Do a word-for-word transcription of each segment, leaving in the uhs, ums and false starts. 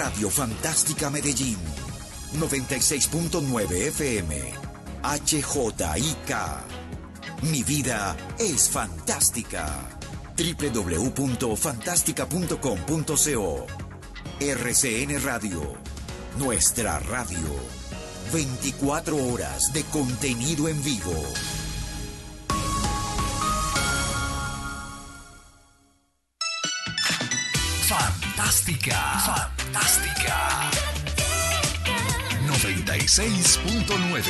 Radio Fantástica Medellín, noventa y seis punto nueve F M, H J I K. Mi vida es fantástica. doble u doble u doble u punto fantástica punto com punto co. R C N Radio, nuestra radio. veinticuatro horas de contenido en vivo. Fantástica, fantástica. noventa y seis punto nueve.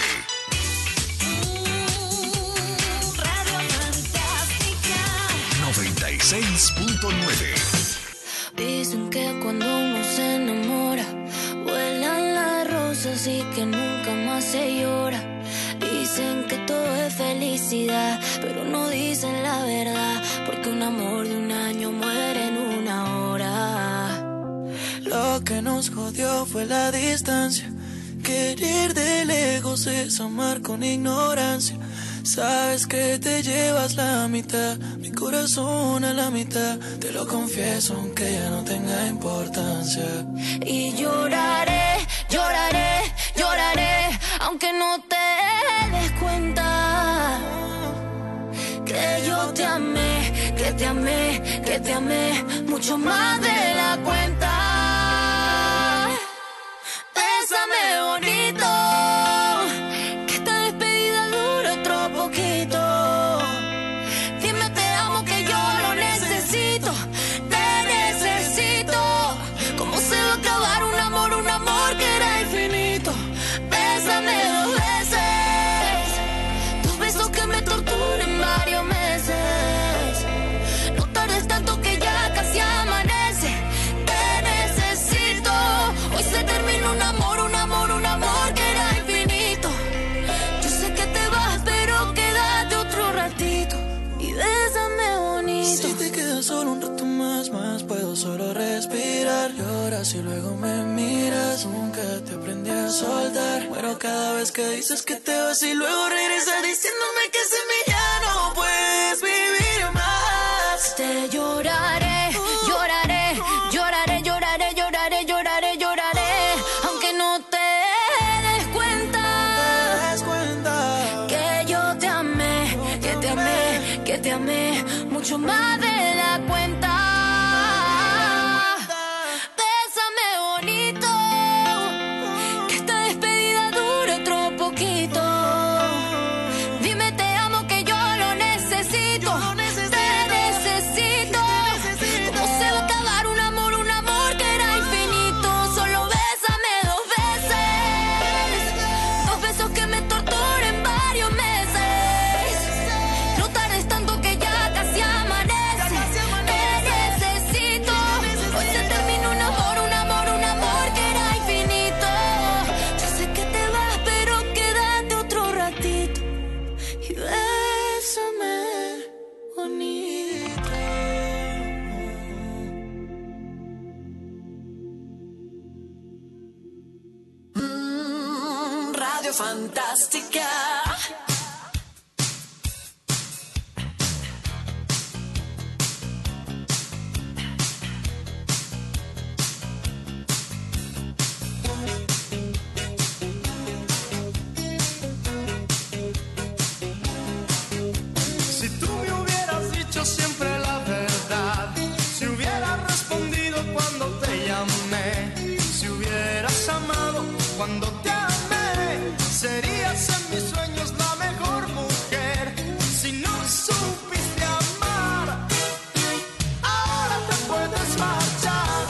noventa y seis punto nueve. Dicen que cuando uno se enamora, vuelan las rosas y que nunca más se llora. Dicen que todo es felicidad, pero no dicen la verdad, porque un amor de un año muere en una hora. Lo que nos jodió fue la distancia. Querer de lejos es amar con ignorancia. Sabes que te llevas la mitad, mi corazón a la mitad. Te lo confieso aunque ya no tenga importancia. Y lloraré, lloraré, lloraré, aunque no te des cuenta. Que yo te amé, que te amé, que te amé mucho más de la cuenta. Bésame bonito, que esta despedida dure otro poquito. Dime te amo que yo lo necesito, te necesito. ¿Cómo se va a acabar un amor, un amor que era infinito? Bésame dos veces, dos besos que me torturen varios meses. No tardes tanto que ya casi amanece. Te necesito, hoy se termina un amor, un amor, un amor que era infinito. Yo sé que te vas, pero quédate otro ratito y bésame bonito. Si te quedas solo un rato más, más puedo solo respirar. Lloras y luego me miras, nunca te aprendí a soltar. Muero cada vez que dices que te vas y luego regresas diciéndome que sin mí ya no puedes vivir más. Te lloraré, lloraré, lloraré, lloraré, lloraré, lloraré, lloraré, aunque no te des cuenta. ¿Te das cuenta? Que yo te amé, que te amé, que te amé mucho más de la cuenta. Bésame bonito, que esta despedida dure otro poquito. Dime te amo que yo lo necesito, te necesito. ¿Cómo se va a acabar un amor, un amor que era infinito? Solo bésame dos veces, dos besos que me torturen varios meses. No tardes tanto que ya casi amanece. Te necesito, hoy se termina un amor, un amor, un amor que era infinito. Yo sé que te vas, pero quédate otro ratito y bésame bonito. Mm, Radio Fantástica. Si tú me hubieras dicho siempre la verdad, si hubieras respondido cuando te llamé, si hubieras amado cuando te amé, serías en mis sueños la mejor mujer. Si no supiste amar, ahora te puedes marchar.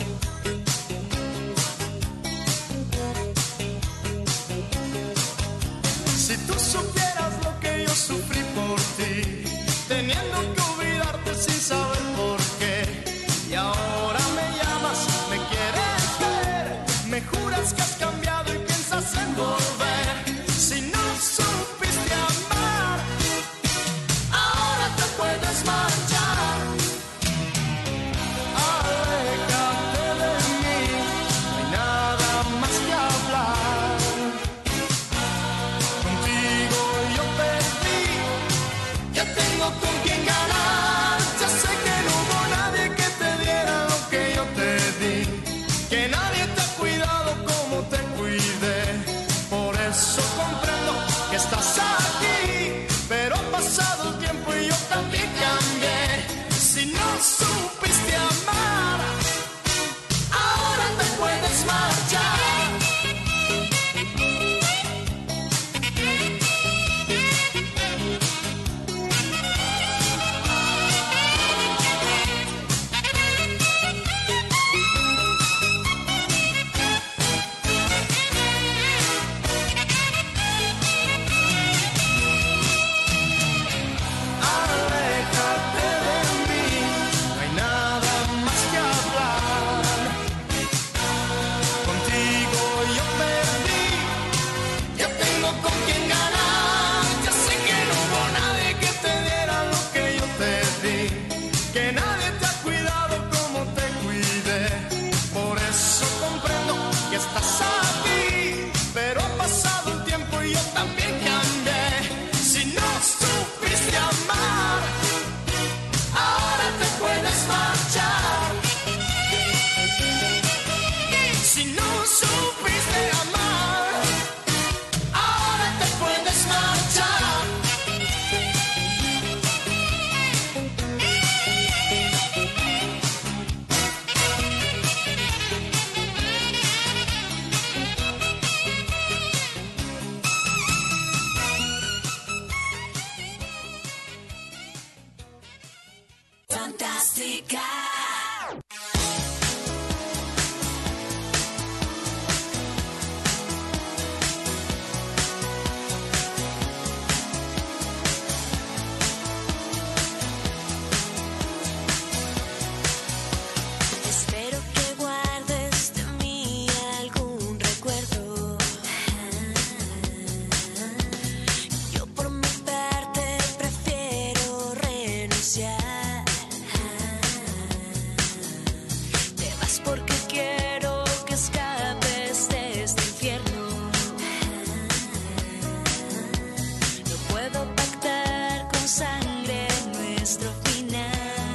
Si tú supieras lo que yo sufrí por ti, teniendo que olvidarte sin saber por qué, y ahora me llamas, me quieres ver, me juras que has cambiado y piensas en volver. Si no supiste amar, ahora te puedes marchar. Aléjate de mí, no hay nada más que hablar. Contigo yo perdí, ya tengo con quién ganar. Ya sé que que nadie te ha cuidado como te cuidé. Por eso comprendo que estás aquí, pero ha pasado el tiempo y yo también cambié. Si no supiste amar, ahora te puedes marchar. Si no supiste amar, ahora te puedes marchar. Fantástica. Espero que guardes de mí algún recuerdo. Yo por mi parte prefiero renunciar. Te vas porque quiero que escapes de este infierno. No puedo pactar con sangre nuestro final.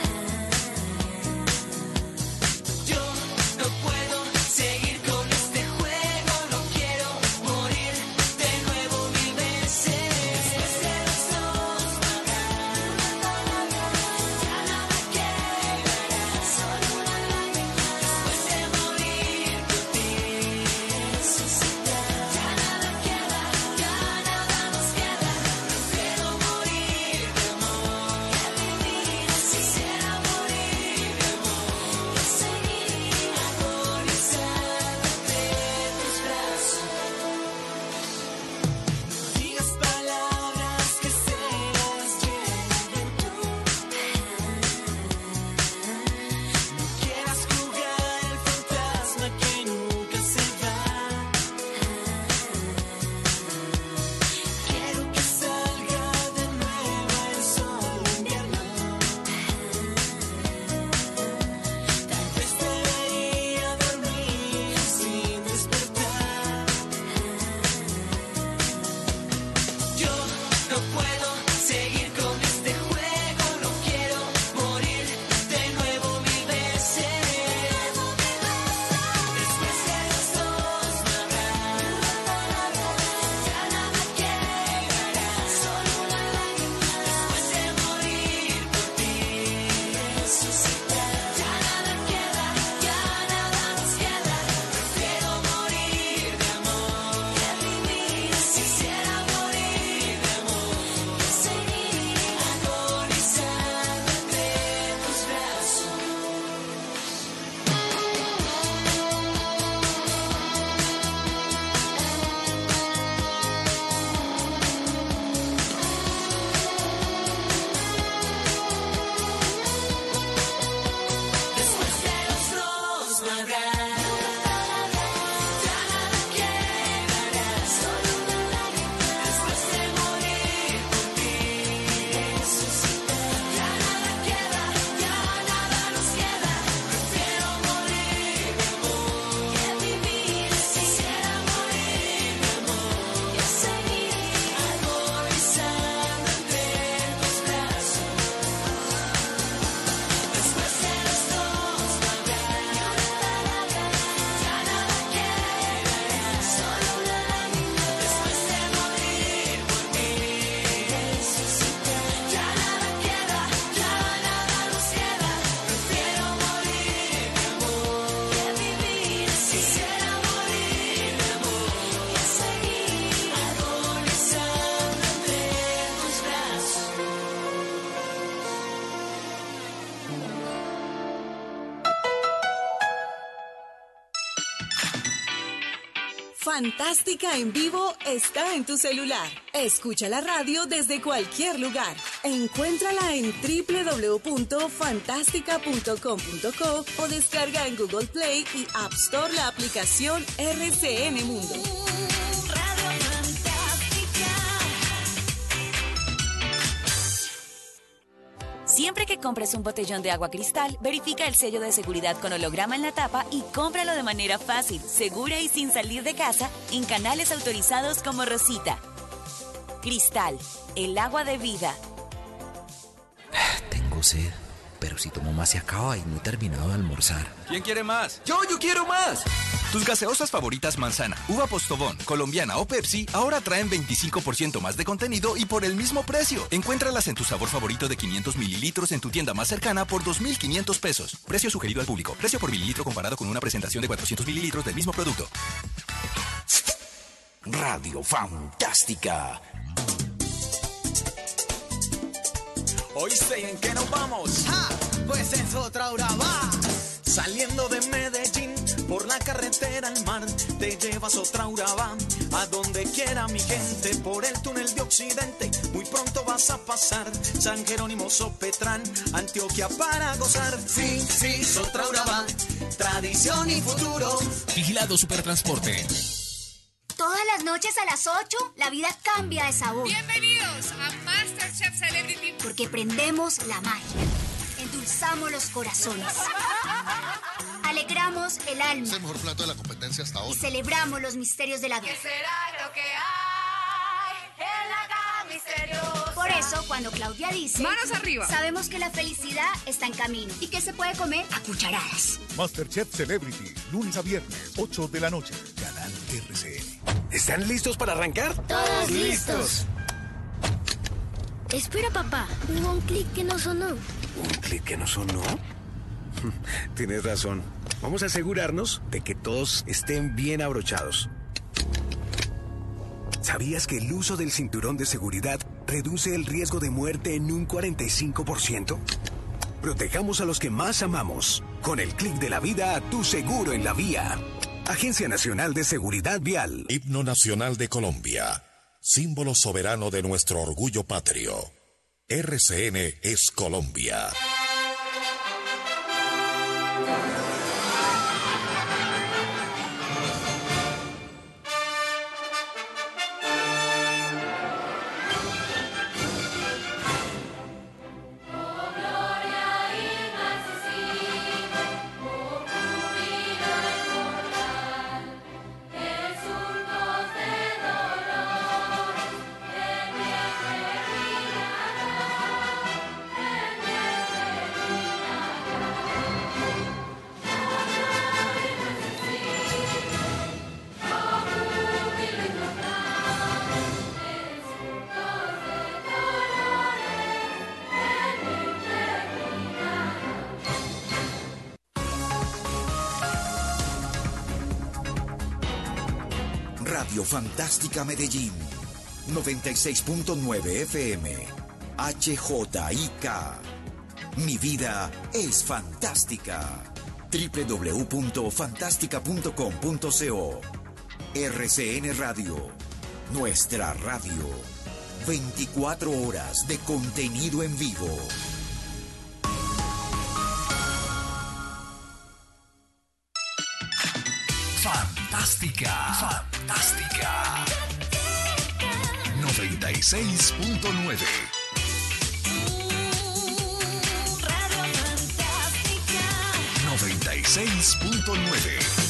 Yo no puedo seguir con este juego, no quiero morir de nuevo mil veces. Después de los dos matar, ya nada quedará, solo una lágrima. Después de morir por ti, resucitar, ya nada queda, ya nada nos queda. Prefiero morir de amor que vivir así. Quisiera morir de amor que seguir agonizando entre tus brazos. No digas palabras que se las lleve el viento. No quieras jugar el fantasma que nunca se va. Quiero que salga de nuevo el sol de invierno. Tal vez debería dormir sin despertar. Yo no puedo seguir con este juego, no quiero morir de nuevo mil veces. Después de los dos no habrá, ya nada quedará, solo una lágrima. Después de morir por ti, resucitar, ya nada queda, ya nada nos queda. Prefiero morir de amor que vivir así. Quisiera morir de amor que seguir agonizando entre tus brazos. Después de los dos no habrá, ya nada quedará, solo una lágrima. Después de morir por ti, resucitar, ya nada queda, ya nada nos queda. Prefiero morir de amor que vivir así. Quisiera morir de amor que seguir agonizando entre tus brazos. Después de los dos no habrá, ya nada quedará, solo una lágrima. Después de morir por ti, resucitar, ya nada queda, ya nada nos queda. Prefiero morir de amor que vivir así. Quisiera morir de amor que seguir agonizando entre tus brazos. Fantástica en vivo está en tu celular. Escucha la radio desde cualquier lugar. Encuéntrala en doble u doble u doble u punto fantástica punto com punto co o descarga en Google Play y App Store la aplicación R C N Mundo. Radio Fantástica. Siempre que compres un botellón de agua Cristal, verifica el sello de seguridad con holograma en la tapa y cómpralo de manera fácil, segura y sin salir de casa en canales autorizados como Rosita. Cristal, el agua de vida. Tengo sed, pero si tomo más se acaba y no he terminado de almorzar. ¿Quién quiere más? ¡Yo, yo quiero más! Tus gaseosas favoritas Manzana, Uva Postobón, Colombiana o Pepsi ahora traen veinticinco por ciento más de contenido y por el mismo precio. Encuéntralas en tu sabor favorito de quinientos mililitros en tu tienda más cercana por dos mil quinientos pesos. Precio sugerido al público. Precio por mililitro comparado con una presentación de cuatrocientos mililitros del mismo producto. Radio Fantástica. ¿Oíste en qué nos vamos? ¡Ja! Pues es otra hora va. Saliendo de Medellín, por la carretera al mar, te llevas otra Urabá, a donde quiera mi gente, por el túnel de Occidente, muy pronto vas a pasar, San Jerónimo, Sopetrán, Antioquia para gozar, sí, sí, otra Urabá, tradición y futuro. Vigilado Supertransporte. Todas las noches a las ocho, la vida cambia de sabor. Bienvenidos a MasterChef Celebrity. Porque prendemos la magia, endulzamos los corazones, alegramos el alma. Es el mejor plato de la competencia hasta ahora. Y celebramos los misterios de la vida. ¿Qué será lo que hay en la cama misteriosa? Por eso, cuando Claudia dice... ¡Manos arriba! Sabemos que la felicidad está en camino y que se puede comer a cucharadas. MasterChef Celebrity, lunes a viernes, ocho de la noche. Canal R C N. ¿Están listos para arrancar? ¡Todos listos! Espera, papá. Hubo un clic que no sonó. ¿Un clic que no sonó? Tienes razón. Vamos a asegurarnos de que todos estén bien abrochados. ¿Sabías que el uso del cinturón de seguridad reduce el riesgo de muerte en un cuarenta y cinco por ciento? Protejamos a los que más amamos. Con el clic de la vida a tu seguro en la vía. Agencia Nacional de Seguridad Vial. Himno Nacional de Colombia. Símbolo soberano de nuestro orgullo patrio. R C N es Colombia. Radio Fantástica Medellín, noventa y seis punto nueve F M, H J I K. Mi vida es fantástica. doble u doble u doble u punto fantástica punto com punto co. R C N Radio, nuestra radio. veinticuatro horas de contenido en vivo. Fantástica, fantástica. noventa y seis punto nueve. Radio Fantástica. noventa y seis punto nueve.